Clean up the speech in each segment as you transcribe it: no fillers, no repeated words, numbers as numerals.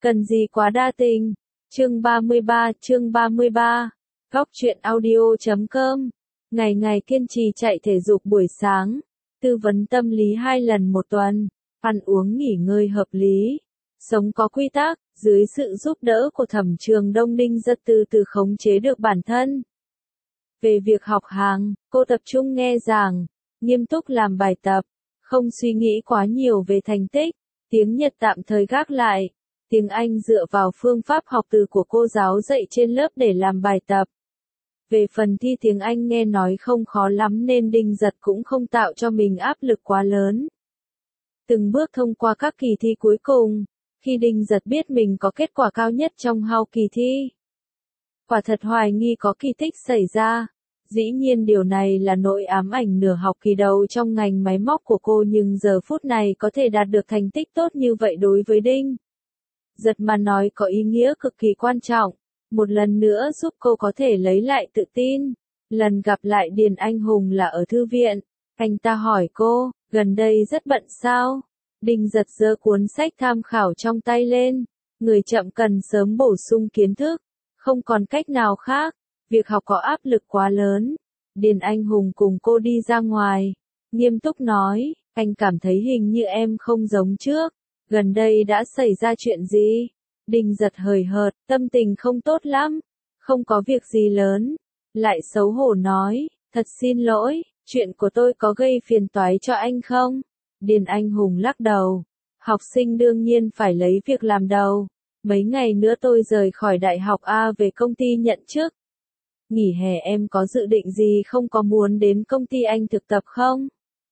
Cần gì quá đa tình. Chương 33, Góc truyện audio.com. Ngày ngày kiên trì chạy thể dục buổi sáng, tư vấn tâm lý 2 lần một tuần, ăn uống nghỉ ngơi hợp lý, sống có quy tắc, dưới sự giúp đỡ của Thẩm Trường Đông, Đinh Giật từ từ khống chế được bản thân. Về việc học hàng, cô tập trung nghe giảng, nghiêm túc làm bài tập, không suy nghĩ quá nhiều về thành tích, tiếng Nhật tạm thời gác lại. Tiếng Anh dựa vào phương pháp học từ của cô giáo dạy trên lớp để làm bài tập. Về phần thi tiếng Anh nghe nói không khó lắm nên Đinh Giật cũng không tạo cho mình áp lực quá lớn. Từng bước thông qua các kỳ thi cuối cùng, khi Đinh Giật biết mình có kết quả cao nhất trong 2 kỳ thi. Quả thật hoài nghi có kỳ tích xảy ra. Dĩ nhiên điều này là nỗi ám ảnh nửa học kỳ đầu trong ngành máy móc của cô, nhưng giờ phút này có thể đạt được thành tích tốt như vậy đối với Đinh Giật mà nói có ý nghĩa cực kỳ quan trọng, một lần nữa giúp cô có thể lấy lại tự tin. Lần gặp lại Điền Anh Hùng là ở thư viện, anh ta hỏi cô, gần đây rất bận sao? Đinh Giật giơ cuốn sách tham khảo trong tay lên, người chậm cần sớm bổ sung kiến thức, không còn cách nào khác, việc học có áp lực quá lớn. Điền Anh Hùng cùng cô đi ra ngoài, nghiêm túc nói, anh cảm thấy hình như em không giống trước. Gần đây đã xảy ra chuyện gì? Đinh Giật hời hợt, tâm tình không tốt lắm. Không có việc gì lớn. Lại xấu hổ nói, thật xin lỗi, chuyện của tôi có gây phiền toái cho anh không? Điền Anh Hùng lắc đầu. Học sinh đương nhiên phải lấy việc làm đầu. Mấy ngày nữa tôi rời khỏi đại học A về công ty nhận chức. Nghỉ hè em có dự định gì không, có muốn đến công ty anh thực tập không?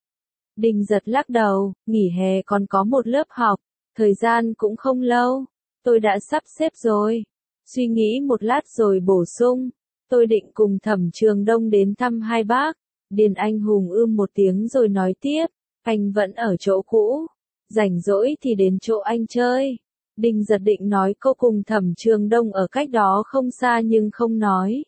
Đinh Giật lắc đầu, nghỉ hè còn có một lớp học. Thời gian cũng không lâu, tôi đã sắp xếp rồi. Suy nghĩ một lát rồi bổ sung, tôi định cùng Thẩm Trường Đông đến thăm hai bác. Điền Anh Hùng một tiếng rồi nói tiếp, anh vẫn ở chỗ cũ, rảnh rỗi thì đến chỗ anh chơi. Đinh Giật định nói cô cùng Thẩm Trường Đông ở cách đó không xa nhưng không nói.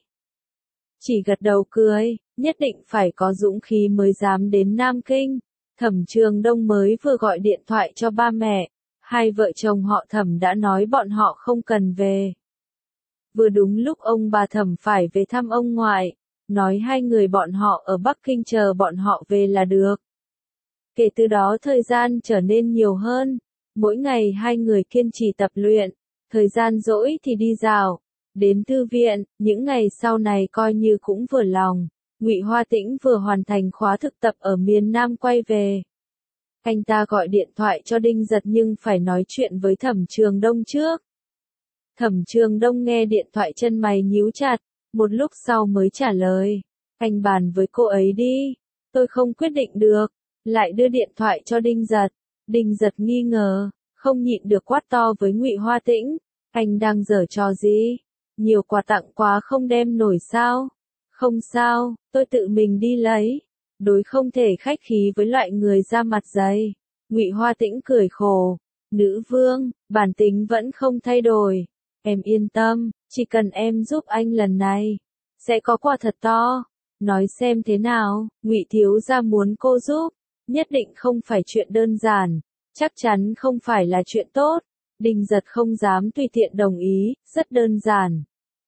Chỉ gật đầu cười, nhất định phải có dũng khí mới dám đến Nam Kinh. Thẩm Trường Đông mới vừa gọi điện thoại cho ba mẹ. Hai vợ chồng họ Thẩm đã nói bọn họ không cần về. Vừa đúng lúc ông bà Thẩm phải về thăm ông ngoại, nói hai người bọn họ ở Bắc Kinh chờ bọn họ về là được. Kể từ đó thời gian trở nên nhiều hơn, mỗi ngày hai người kiên trì tập luyện, thời gian rỗi thì đi dạo, đến thư viện, những ngày sau này coi như cũng vừa lòng. Ngụy Hoa Tĩnh vừa hoàn thành khóa thực tập ở miền Nam quay về. Anh ta gọi điện thoại cho Đinh Giật nhưng phải nói chuyện với Thẩm Trường Đông trước. Thẩm Trường Đông nghe điện thoại chân mày nhíu chặt, một lúc sau mới trả lời. Anh bàn với cô ấy đi, tôi không quyết định được. Lại đưa điện thoại cho Đinh Giật. Đinh Giật nghi ngờ, không nhịn được quát to với Ngụy Hoa Tĩnh. Anh đang giở trò gì? Nhiều quà tặng quá không đem nổi sao? Không sao, tôi tự mình đi lấy. Đối không thể khách khí với loại người da mặt dày. Ngụy Hoa Tĩnh cười khổ. Nữ vương, bản tính vẫn không thay đổi. Em yên tâm, chỉ cần em giúp anh lần này, sẽ có quà thật to. Nói xem thế nào, Ngụy thiếu gia muốn cô giúp, nhất định không phải chuyện đơn giản, chắc chắn không phải là chuyện tốt. Đinh Giật không dám tùy tiện đồng ý, rất đơn giản.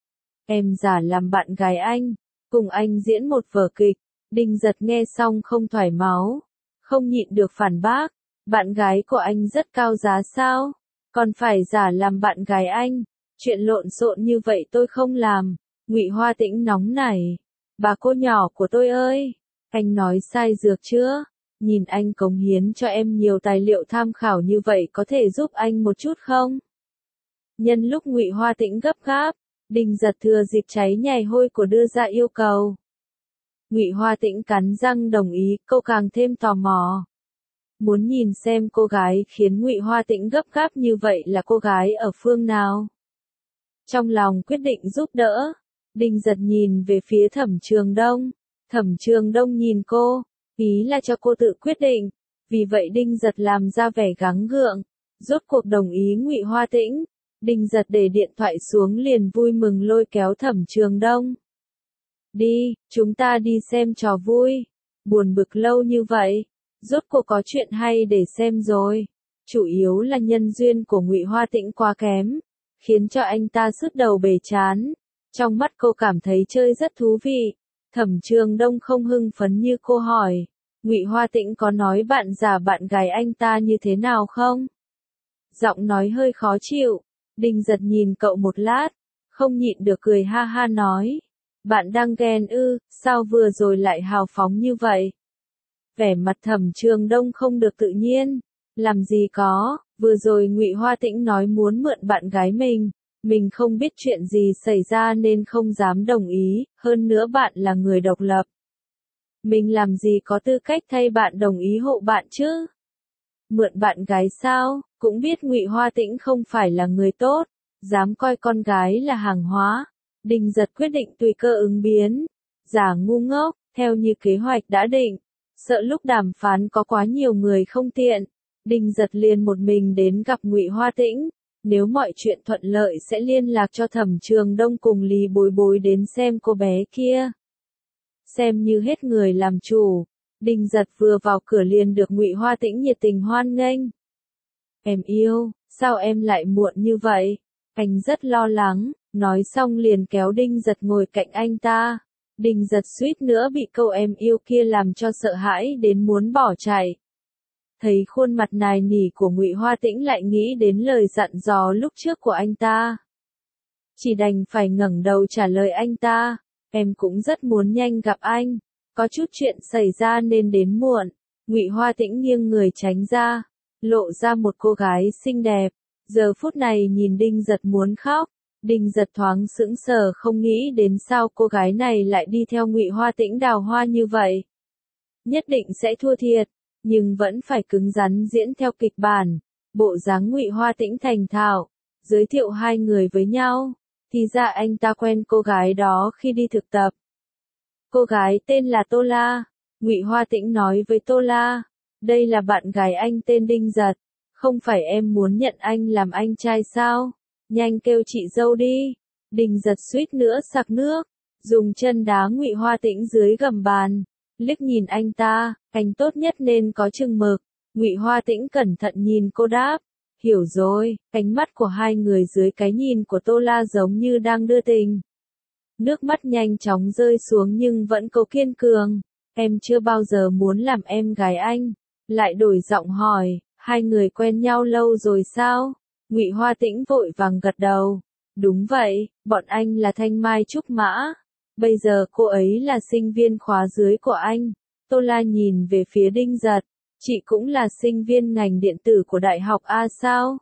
Em giả làm bạn gái anh, cùng anh diễn một vở kịch. Đinh Giật nghe xong không thoải máu, không nhịn được phản bác, bạn gái của anh rất cao giá sao? Còn phải giả làm bạn gái anh, chuyện lộn xộn như vậy tôi không làm. Ngụy Hoa Tĩnh nóng nảy, bà cô nhỏ của tôi ơi, anh nói sai dược chưa? Nhìn anh cống hiến cho em nhiều tài liệu tham khảo như vậy có thể giúp anh một chút không? Nhân lúc Ngụy Hoa Tĩnh gấp gáp, Đinh Giật thừa dịp cháy nhảy hôi của đưa ra yêu cầu. Ngụy Hoa Tĩnh cắn răng đồng ý, cô càng thêm tò mò. Muốn nhìn xem cô gái khiến Ngụy Hoa Tĩnh gấp gáp như vậy là cô gái ở phương nào. Trong lòng quyết định giúp đỡ, Đinh Giật nhìn về phía Thẩm Trường Đông. Thẩm Trường Đông nhìn cô, ý là cho cô tự quyết định. Vì vậy Đinh Giật làm ra vẻ gắng gượng, rốt cuộc đồng ý Ngụy Hoa Tĩnh. Đinh Giật để điện thoại xuống liền vui mừng lôi kéo Thẩm Trường Đông. Đi, chúng ta đi xem trò vui. Buồn bực lâu như vậy, rốt cuộc có chuyện hay để xem rồi. chủ yếu là nhân duyên của Ngụy Hoa Tĩnh quá kém, khiến cho anh ta sứt đầu bể chán. Trong mắt cô cảm thấy chơi rất thú vị. Thẩm Trường Đông không hưng phấn như cô hỏi, Ngụy Hoa Tĩnh có nói bạn già bạn gái anh ta như thế nào không? Giọng nói hơi khó chịu. Đinh Giật nhìn cậu một lát, không nhịn được cười ha ha nói, bạn đang ghen ư, sao vừa rồi lại hào phóng như vậy? Vẻ mặt Thẩm Trường Đông không được tự nhiên, làm gì có, vừa rồi Ngụy Hoa Tĩnh nói muốn mượn bạn gái mình không biết chuyện gì xảy ra nên không dám đồng ý, hơn nữa bạn là người độc lập. Mình làm gì có tư cách thay bạn đồng ý hộ bạn chứ? Mượn bạn gái sao? Cũng biết Ngụy Hoa Tĩnh không phải là người tốt, dám coi con gái là hàng hóa. Đinh Giật quyết định tùy cơ ứng biến, giả ngu ngốc, theo như kế hoạch đã định. Sợ lúc đàm phán có quá nhiều người không tiện, Đinh Giật liền một mình đến gặp Ngụy Hoa Tĩnh. Nếu mọi chuyện thuận lợi sẽ liên lạc cho Thẩm Trường Đông cùng Lý Bối Bối đến xem cô bé kia. Xem như hết người làm chủ, Đinh Giật vừa vào cửa liền được Ngụy Hoa Tĩnh nhiệt tình hoan nghênh. Em yêu, sao em lại muộn như vậy? Anh rất lo lắng, nói xong liền kéo Đinh Giật ngồi cạnh anh ta. Đinh Giật suýt nữa bị câu em yêu kia làm cho sợ hãi đến muốn bỏ chạy. Thấy khuôn mặt nài nỉ của Ngụy Hoa Tĩnh lại nghĩ đến lời dặn dò lúc trước của anh ta. Chỉ đành phải ngẩng đầu trả lời anh ta, em cũng rất muốn nhanh gặp anh, có chút chuyện xảy ra nên đến muộn. Ngụy Hoa Tĩnh nghiêng người tránh ra, lộ ra một cô gái xinh đẹp, giờ phút này nhìn Đinh Giật muốn khóc. Đinh Giật thoáng sững sờ không nghĩ đến sao cô gái này lại đi theo Ngụy Hoa Tĩnh đào hoa như vậy. Nhất định sẽ thua thiệt, nhưng vẫn phải cứng rắn diễn theo kịch bản. Bộ dáng Ngụy Hoa Tĩnh thành thạo, giới thiệu hai người với nhau, thì ra anh ta quen cô gái đó khi đi thực tập. Cô gái tên là Tô La. Ngụy Hoa Tĩnh nói với Tô La, đây là bạn gái anh tên Đinh Giật, không phải em muốn nhận anh làm anh trai sao? Nhanh kêu chị dâu đi. Đinh Giật suýt nữa sặc nước, dùng chân đá Ngụy Hoa Tĩnh dưới gầm bàn. Liếc nhìn anh ta, anh tốt nhất nên có chừng mực. Ngụy Hoa Tĩnh cẩn thận nhìn cô đáp, hiểu rồi. Ánh mắt của hai người dưới cái nhìn của Tô La giống như đang đưa tình. Nước mắt nhanh chóng rơi xuống nhưng vẫn cố kiên cường. Em chưa bao giờ muốn làm em gái anh. Lại đổi giọng hỏi, hai người quen nhau lâu rồi sao? Ngụy Hoa Tĩnh vội vàng gật đầu. Đúng vậy, bọn anh là thanh mai trúc mã. Bây giờ cô ấy là sinh viên khóa dưới của anh. Tô La nhìn về phía Đinh Giật. Chị cũng là sinh viên ngành điện tử của Đại học A sao?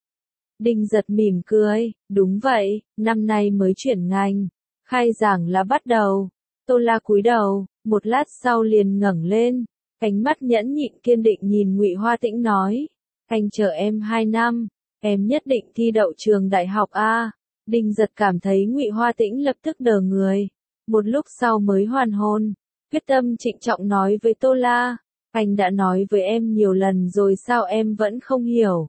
Đinh Giật mỉm cười. Đúng vậy, năm nay mới chuyển ngành. Khai giảng là bắt đầu. Tô La cúi đầu, một lát sau liền ngẩng lên. Ánh mắt nhẫn nhịn kiên định nhìn Ngụy Hoa Tĩnh nói. Anh chờ em 2 năm. Em nhất định thi đậu trường Đại học A. Đinh Giật cảm thấy Ngụy Hoa Tĩnh lập tức đờ người. Một lúc sau mới hoàn hồn, quyết tâm trịnh trọng nói với Tô La, anh đã nói với em nhiều lần rồi sao em vẫn không hiểu.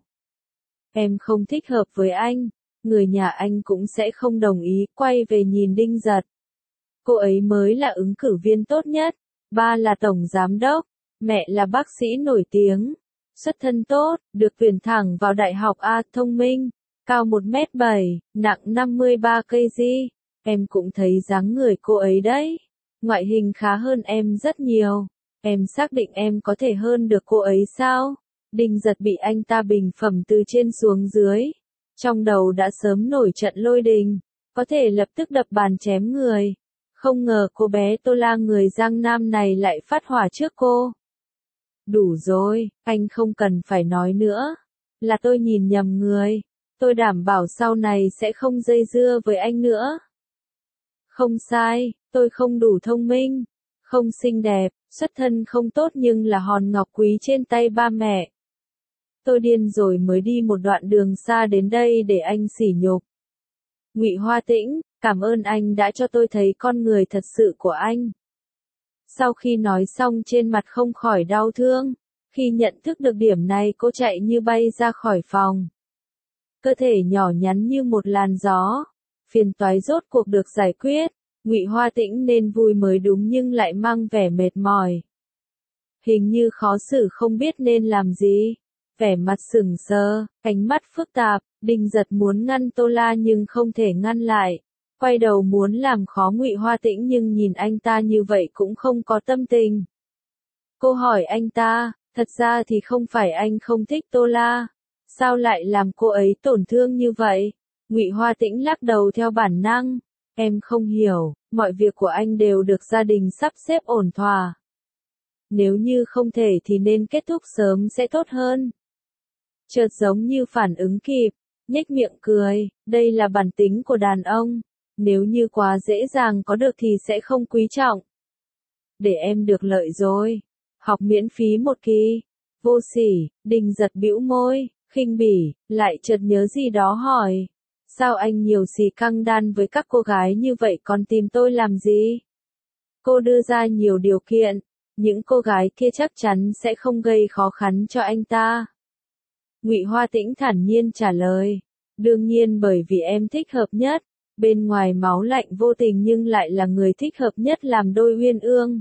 Em không thích hợp với anh, người nhà anh cũng sẽ không đồng ý. Quay về nhìn Đinh Giật. Cô ấy mới là ứng cử viên tốt nhất, ba là tổng giám đốc, mẹ là bác sĩ nổi tiếng, xuất thân tốt, được tuyển thẳng vào Đại học A, thông minh, cao 1m7, nặng 53 kg. Em cũng thấy dáng người cô ấy đấy. Ngoại hình khá hơn em rất nhiều. Em xác định em có thể hơn được cô ấy sao? Đinh Giật bị anh ta bình phẩm từ trên xuống dưới. Trong đầu đã sớm nổi trận lôi đình. Có thể lập tức đập bàn chém người. Không ngờ cô bé Tô La người Giang Nam này lại phát hỏa trước cô. Đủ rồi, anh không cần phải nói nữa. Là tôi nhìn nhầm người. Tôi đảm bảo sau này sẽ không dây dưa với anh nữa. Không sai, tôi không đủ thông minh, không xinh đẹp, xuất thân không tốt nhưng là hòn ngọc quý trên tay ba mẹ. Tôi điên rồi mới đi một đoạn đường xa đến đây để anh sỉ nhục. Ngụy Hoa Tĩnh, cảm ơn anh đã cho tôi thấy con người thật sự của anh. Sau khi nói xong trên mặt không khỏi đau thương, khi nhận thức được điểm này cô chạy như bay ra khỏi phòng. Cơ thể nhỏ nhắn như một làn gió. Phiền toái rốt cuộc được giải quyết. Ngụy Hoa Tĩnh nên vui mới đúng nhưng lại mang vẻ mệt mỏi. Hình như khó xử không biết nên làm gì. Vẻ mặt sững sờ, ánh mắt phức tạp, Đinh Giật muốn ngăn Tô La nhưng không thể ngăn lại. Quay đầu muốn làm khó Ngụy Hoa Tĩnh nhưng nhìn anh ta như vậy cũng không có tâm tình. Cô hỏi anh ta, thật ra thì không phải anh không thích Tô La, sao lại làm cô ấy tổn thương như vậy? Ngụy Hoa Tĩnh lắc đầu theo bản năng, em không hiểu, mọi việc của anh đều được gia đình sắp xếp ổn thỏa. Nếu như không thể thì nên kết thúc sớm sẽ tốt hơn. Chợt giống như phản ứng kịp, nhếch miệng cười, đây là bản tính của đàn ông, nếu như quá dễ dàng có được thì sẽ không quý trọng. Để em được lợi rồi, học miễn phí một kỳ, vô sỉ. Đinh Giật bĩu môi, khinh bỉ, lại chợt nhớ gì đó hỏi, sao anh nhiều xì căng đan với các cô gái như vậy còn tìm tôi làm gì? Cô đưa ra nhiều điều kiện, những cô gái kia chắc chắn sẽ không gây khó khăn cho anh ta. Ngụy Hoa Tĩnh thản nhiên trả lời, đương nhiên bởi vì em thích hợp nhất, bên ngoài máu lạnh vô tình nhưng lại là người thích hợp nhất làm đôi uyên ương.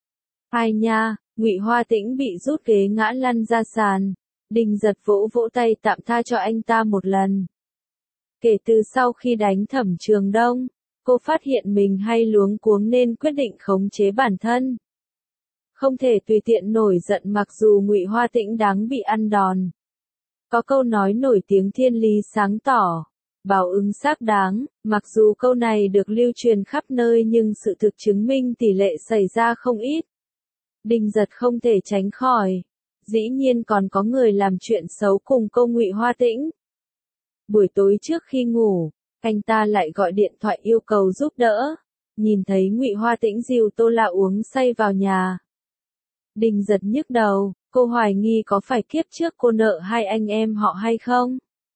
Ai nha, Ngụy Hoa Tĩnh bị rút ghế ngã lăn ra sàn, Đinh Giật vỗ vỗ tay tạm tha cho anh ta một lần. Kể từ sau khi đánh Thẩm Trường Đông, cô phát hiện mình hay luống cuống nên quyết định khống chế bản thân. Không thể tùy tiện nổi giận mặc dù Ngụy Hoa Tĩnh đáng bị ăn đòn. Có câu nói nổi tiếng thiên lý sáng tỏ, báo ứng xác đáng, mặc dù câu này được lưu truyền khắp nơi nhưng sự thực chứng minh tỷ lệ xảy ra không ít. Đinh Giật không thể tránh khỏi, dĩ nhiên còn có người làm chuyện xấu cùng cô Ngụy Hoa Tĩnh. Buổi tối trước khi ngủ, anh ta lại gọi điện thoại yêu cầu giúp đỡ, nhìn thấy Ngụy Hoa Tĩnh dìu Tô La uống say vào nhà. Đinh Giật nhức đầu, cô hoài nghi có phải kiếp trước cô nợ hai anh em họ hay không?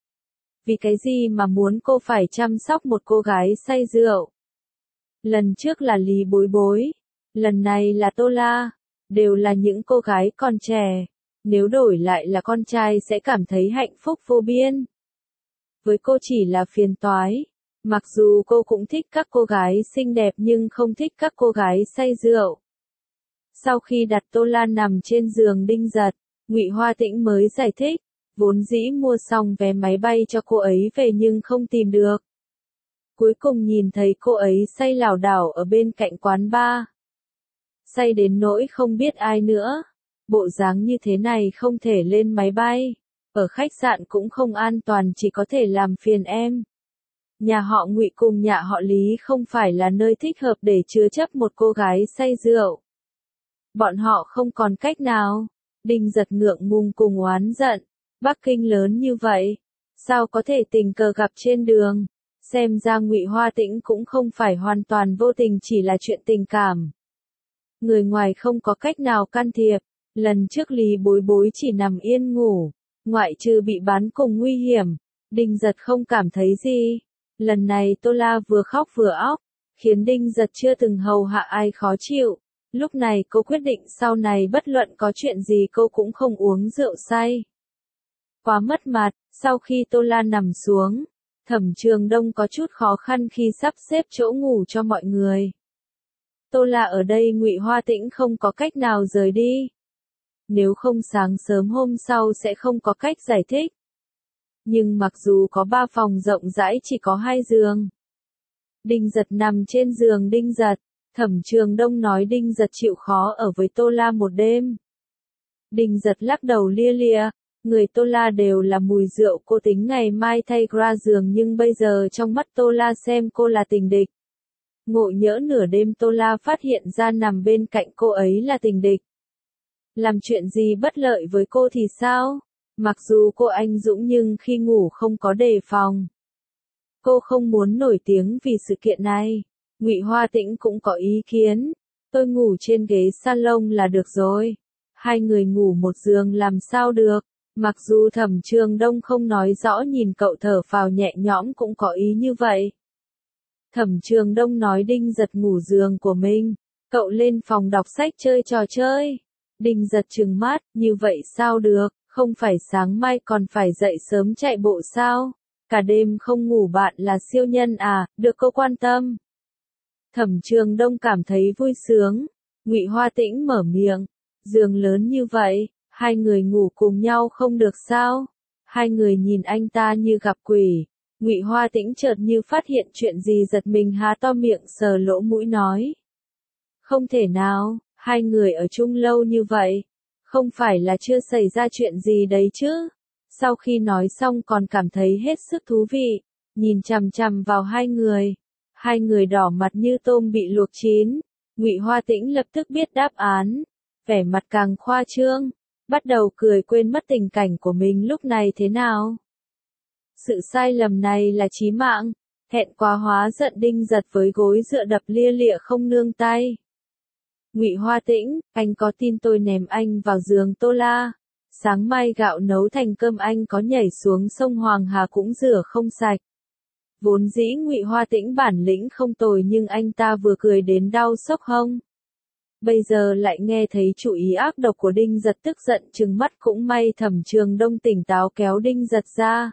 Vì cái gì mà muốn cô phải chăm sóc một cô gái say rượu? Lần trước là Lý Bối Bối, lần này là Tô La, đều là những cô gái còn trẻ, nếu đổi lại là con trai sẽ cảm thấy hạnh phúc vô biên. Với cô chỉ là phiền toái, mặc dù cô cũng thích các cô gái xinh đẹp nhưng không thích các cô gái say rượu. Sau khi đặt Tô La nằm trên giường Đinh Giật, Ngụy Hoa Tĩnh mới giải thích, vốn dĩ mua xong vé máy bay cho cô ấy về nhưng không tìm được. Cuối cùng nhìn thấy cô ấy say lảo đảo ở bên cạnh quán bar. Say đến nỗi không biết ai nữa. Bộ dáng như thế này không thể lên máy bay. Ở khách sạn cũng không an toàn, chỉ có thể làm phiền em. Nhà họ Ngụy cùng nhà họ Lý không phải là nơi thích hợp để chứa chấp một cô gái say rượu. Bọn họ không còn cách nào. Đinh Giật ngượng ngùng cùng oán giận. Bắc Kinh lớn như vậy, sao có thể tình cờ gặp trên đường? Xem ra Ngụy Hoa Tĩnh cũng không phải hoàn toàn vô tình, chỉ là chuyện tình cảm. Người ngoài không có cách nào can thiệp. Lần trước Lý Bối Bối chỉ nằm yên ngủ, ngoại trừ bị bán cùng nguy hiểm, Đinh Giật không cảm thấy gì. Lần này Tô La vừa khóc vừa óc, khiến Đinh Giật chưa từng hầu hạ ai khó chịu. Lúc này cô quyết định sau này bất luận có chuyện gì cô cũng không uống rượu say. Quá mất mặt, sau khi Tô La nằm xuống, Thẩm Trường Đông có chút khó khăn khi sắp xếp chỗ ngủ cho mọi người. Tô La ở đây Ngụy Hoa Tĩnh không có cách nào rời đi. Nếu không sáng sớm hôm sau sẽ không có cách giải thích. Nhưng mặc dù có 3 phòng rộng rãi chỉ có 2 giường. Đinh Giật nằm trên giường Đinh Giật, Thẩm Trường Đông nói Đinh Giật chịu khó ở với Tô La một đêm. Đinh Giật lắc đầu lia lịa, người Tô La đều là mùi rượu, cô tính ngày mai thay ra giường nhưng bây giờ trong mắt Tô La xem cô là tình địch. Ngộ nhỡ nửa đêm Tô La phát hiện ra nằm bên cạnh cô ấy là tình địch. Làm chuyện gì bất lợi với cô thì sao? Mặc dù cô anh dũng nhưng khi ngủ không có đề phòng. Cô không muốn nổi tiếng vì sự kiện này. Ngụy Hoa Tĩnh cũng có ý kiến. Tôi ngủ trên ghế salon là được rồi. Hai người ngủ một giường làm sao được. Mặc dù Thẩm Trường Đông không nói rõ, nhìn cậu thở phào nhẹ nhõm cũng có ý như vậy. Thẩm Trường Đông nói Đinh Giật ngủ giường của mình. Cậu lên phòng đọc sách chơi trò chơi. Đinh Giật trừng mắt, như vậy sao được, không phải sáng mai còn phải dậy sớm chạy bộ sao? Cả đêm không ngủ bạn là siêu nhân à, được cô quan tâm. Thẩm Trường Đông cảm thấy vui sướng. Ngụy Hoa Tĩnh mở miệng, giường lớn như vậy, Hai người ngủ cùng nhau không được sao? Hai người nhìn anh ta như gặp quỷ. Ngụy Hoa Tĩnh chợt như phát hiện chuyện gì giật mình há to miệng sờ lỗ mũi nói. Không thể nào, hai người ở chung lâu như vậy. Không phải là chưa xảy ra chuyện gì đấy chứ? Sau khi nói xong còn cảm thấy hết sức thú vị, nhìn chằm chằm vào hai người. Hai người đỏ mặt như tôm bị luộc chín. Ngụy Hoa Tĩnh lập tức biết đáp án, vẻ mặt càng khoa trương, bắt đầu cười quên mất tình cảnh của mình lúc này thế nào. Sự sai lầm này là chí mạng, thẹn quá hóa giận Đinh Giật với gối dựa đập lia lịa không nương tay. Ngụy Hoa Tĩnh, anh có tin tôi ném anh vào giường Tô La? Sáng mai gạo nấu thành cơm anh có nhảy xuống sông Hoàng Hà cũng rửa không sạch. Vốn dĩ Ngụy Hoa Tĩnh bản lĩnh không tồi nhưng anh ta vừa cười đến đau xốc hông. Bây giờ lại nghe thấy chủ ý ác độc của Đinh Giật tức giận trừng mắt cũng may Thẩm Trường Đông tỉnh táo kéo Đinh Giật ra.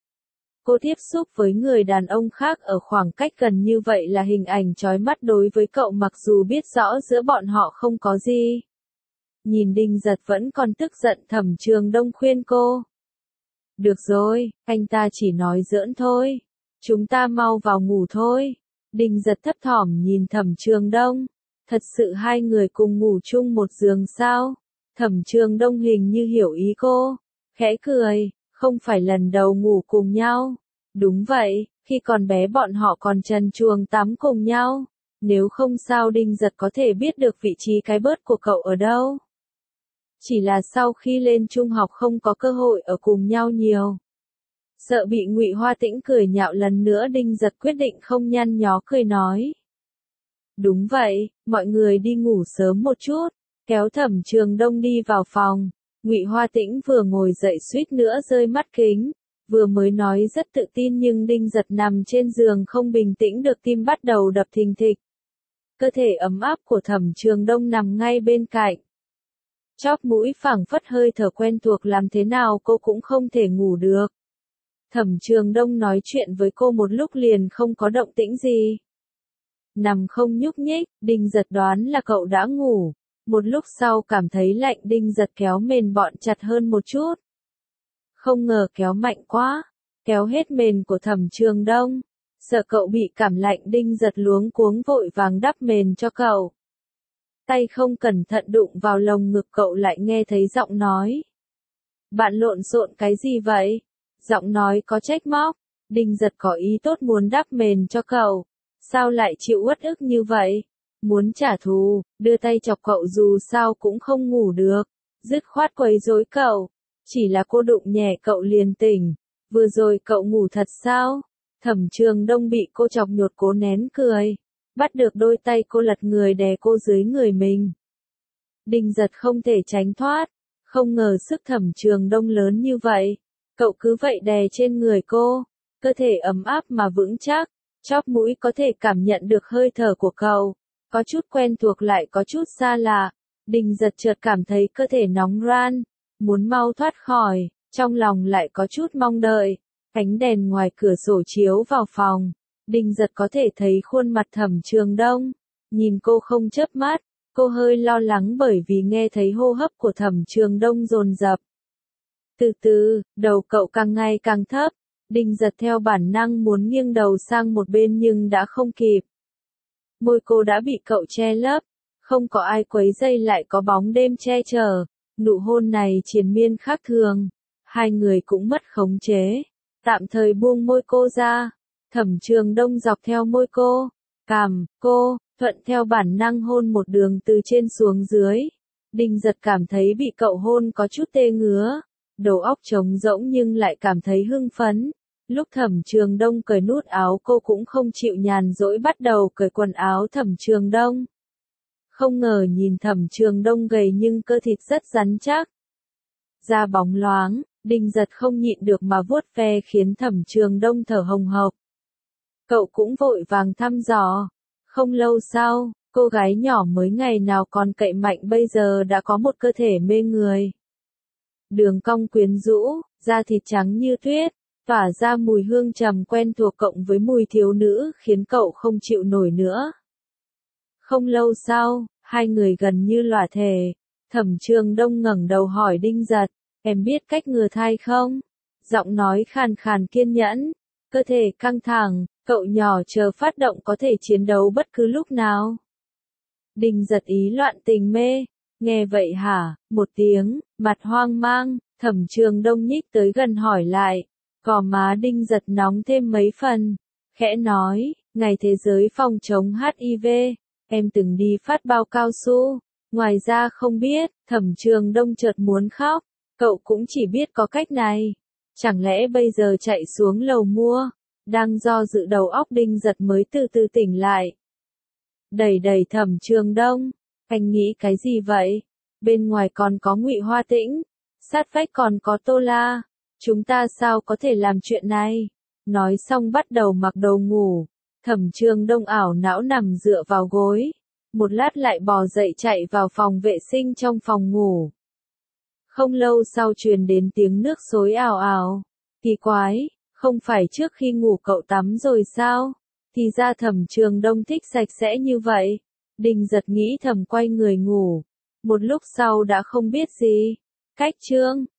Cô tiếp xúc với người đàn ông khác ở khoảng cách gần như vậy là hình ảnh chói mắt đối với cậu mặc dù biết rõ giữa bọn họ không có gì. Nhìn Đinh Giật vẫn còn tức giận Thẩm Trường Đông khuyên cô. Được rồi, anh ta chỉ nói giỡn thôi. Chúng ta mau vào ngủ thôi. Đinh Giật thấp thỏm nhìn Thẩm Trường Đông. Thật sự hai người cùng ngủ chung một giường sao? Thẩm Trường Đông hình như hiểu ý cô. Khẽ cười, không phải lần đầu ngủ cùng nhau. Đúng vậy, khi còn bé bọn họ còn trần truồng tắm cùng nhau. Nếu không sao Đinh Giật có thể biết được vị trí cái bớt của cậu ở đâu. Chỉ là sau khi lên trung học không có cơ hội ở cùng nhau nhiều. Sợ bị Ngụy Hoa Tĩnh cười nhạo lần nữa Đinh Giật quyết định không nhăn nhó cười nói. Đúng vậy, mọi người đi ngủ sớm một chút, kéo Thẩm Trường Đông đi vào phòng. Ngụy Hoa Tĩnh vừa ngồi dậy suýt nữa rơi mắt kính, vừa mới nói rất tự tin nhưng Đinh Giật nằm trên giường không bình tĩnh được tim bắt đầu đập thình thịch. Cơ thể ấm áp của Thẩm Trường Đông nằm ngay bên cạnh. Chóp mũi phảng phất hơi thở quen thuộc làm thế nào cô cũng không thể ngủ được. Thẩm Trường Đông nói chuyện với cô một lúc liền không có động tĩnh gì. Nằm không nhúc nhích, Đinh Giật đoán là cậu đã ngủ. Một lúc sau cảm thấy lạnh Đinh Giật kéo mền bọn chặt hơn một chút. Không ngờ kéo mạnh quá, kéo hết mền của Thẩm Trường Đông. Sợ cậu bị cảm lạnh Đinh Giật luống cuống vội vàng đắp mền cho cậu. Tay không cẩn thận đụng vào lồng ngực cậu lại nghe thấy giọng nói. Bạn lộn xộn cái gì vậy? Giọng nói có trách móc. Đinh Giật có ý tốt muốn đắp mền cho cậu. Sao lại chịu uất ức như vậy? Muốn trả thù, đưa tay chọc cậu dù sao cũng không ngủ được. Dứt khoát quấy rối cậu. Chỉ là cô đụng nhẹ cậu liền tỉnh. Vừa rồi cậu ngủ thật sao? Thẩm Trường Đông bị cô chọc nhột cố nén cười. Bắt được đôi tay cô lật người đè cô dưới người mình. Đinh Giật không thể tránh thoát. Không ngờ sức Thẩm Trường Đông lớn như vậy. Cậu cứ vậy đè trên người cô. Cơ thể ấm áp mà vững chắc. Chóp mũi có thể cảm nhận được hơi thở của cậu. Có chút quen thuộc lại có chút xa lạ. Đinh Giật chợt cảm thấy cơ thể nóng ran. Muốn mau thoát khỏi. Trong lòng lại có chút mong đợi. Ánh đèn ngoài cửa sổ chiếu vào phòng. Đinh Giật có thể thấy khuôn mặt Thẩm Trường Đông. Nhìn cô không chớp mắt. Cô hơi lo lắng bởi vì nghe thấy hô hấp của Thẩm Trường Đông dồn dập. Từ từ, đầu cậu càng ngày càng thấp. Đinh Giật theo bản năng muốn nghiêng đầu sang một bên nhưng đã không kịp. Môi cô đã bị cậu che lấp. Không có ai quấy rầy lại có bóng đêm che chở. Nụ hôn này triền miên khác thường. Hai người cũng mất khống chế. Tạm thời buông môi cô ra. Thẩm Trường Đông dọc theo môi cô. Cằm, cô, thuận theo bản năng hôn một đường từ trên xuống dưới. Đinh Giật cảm thấy bị cậu hôn có chút tê ngứa. Đầu óc trống rỗng nhưng lại cảm thấy hưng phấn. Lúc Thẩm Trường Đông cởi nút áo cô cũng không chịu nhàn rỗi bắt đầu cởi quần áo Thẩm Trường Đông. Không ngờ nhìn Thẩm Trường Đông gầy nhưng cơ thịt rất rắn chắc. Da bóng loáng, Đinh Giật không nhịn được mà vuốt ve khiến Thẩm Trường Đông thở hồng hộc. Cậu cũng vội vàng thăm dò. Không lâu sau, cô gái nhỏ mới ngày nào còn cậy mạnh bây giờ đã có một cơ thể mê người. Đường cong quyến rũ, da thịt trắng như tuyết, tỏa ra mùi hương trầm quen thuộc cộng với mùi thiếu nữ khiến cậu không chịu nổi nữa. Không lâu sau, hai người gần như lỏa thể. Thẩm Trường Đông ngẩng đầu hỏi Đinh Giật, em biết cách ngừa thai không? Giọng nói khàn khàn kiên nhẫn, cơ thể căng thẳng, cậu nhỏ chờ phát động có thể chiến đấu bất cứ lúc nào. Đinh Giật ý loạn tình mê, nghe vậy hả, một tiếng, mặt hoang mang, Thẩm Trường Đông nhích tới gần hỏi lại, gò má Đinh Giật nóng thêm mấy phần, khẽ nói, ngày thế giới phòng chống HIV, em từng đi phát bao cao su, ngoài ra không biết, Thẩm Trường Đông chợt muốn khóc, cậu cũng chỉ biết có cách này, chẳng lẽ bây giờ chạy xuống lầu mua, đang do dự đầu óc Đinh Giật mới từ từ tỉnh lại. Đẩy đẩy Thẩm Trường Đông, anh nghĩ cái gì vậy? Bên ngoài còn có Ngụy Hoa Tĩnh, sát vách còn có Tô La, chúng ta sao có thể làm chuyện này? Nói xong bắt đầu mặc đồ ngủ, Thẩm Trường Đông ảo não nằm dựa vào gối, một lát lại bò dậy chạy vào phòng vệ sinh trong phòng ngủ. Không lâu sau truyền đến tiếng nước xối ào ào, kỳ quái, không phải trước khi ngủ cậu tắm rồi sao? Thì ra Thẩm Trường Đông thích sạch sẽ như vậy. Đinh Giật nghĩ thầm quay người ngủ. Một lúc sau đã không biết gì. Cách chương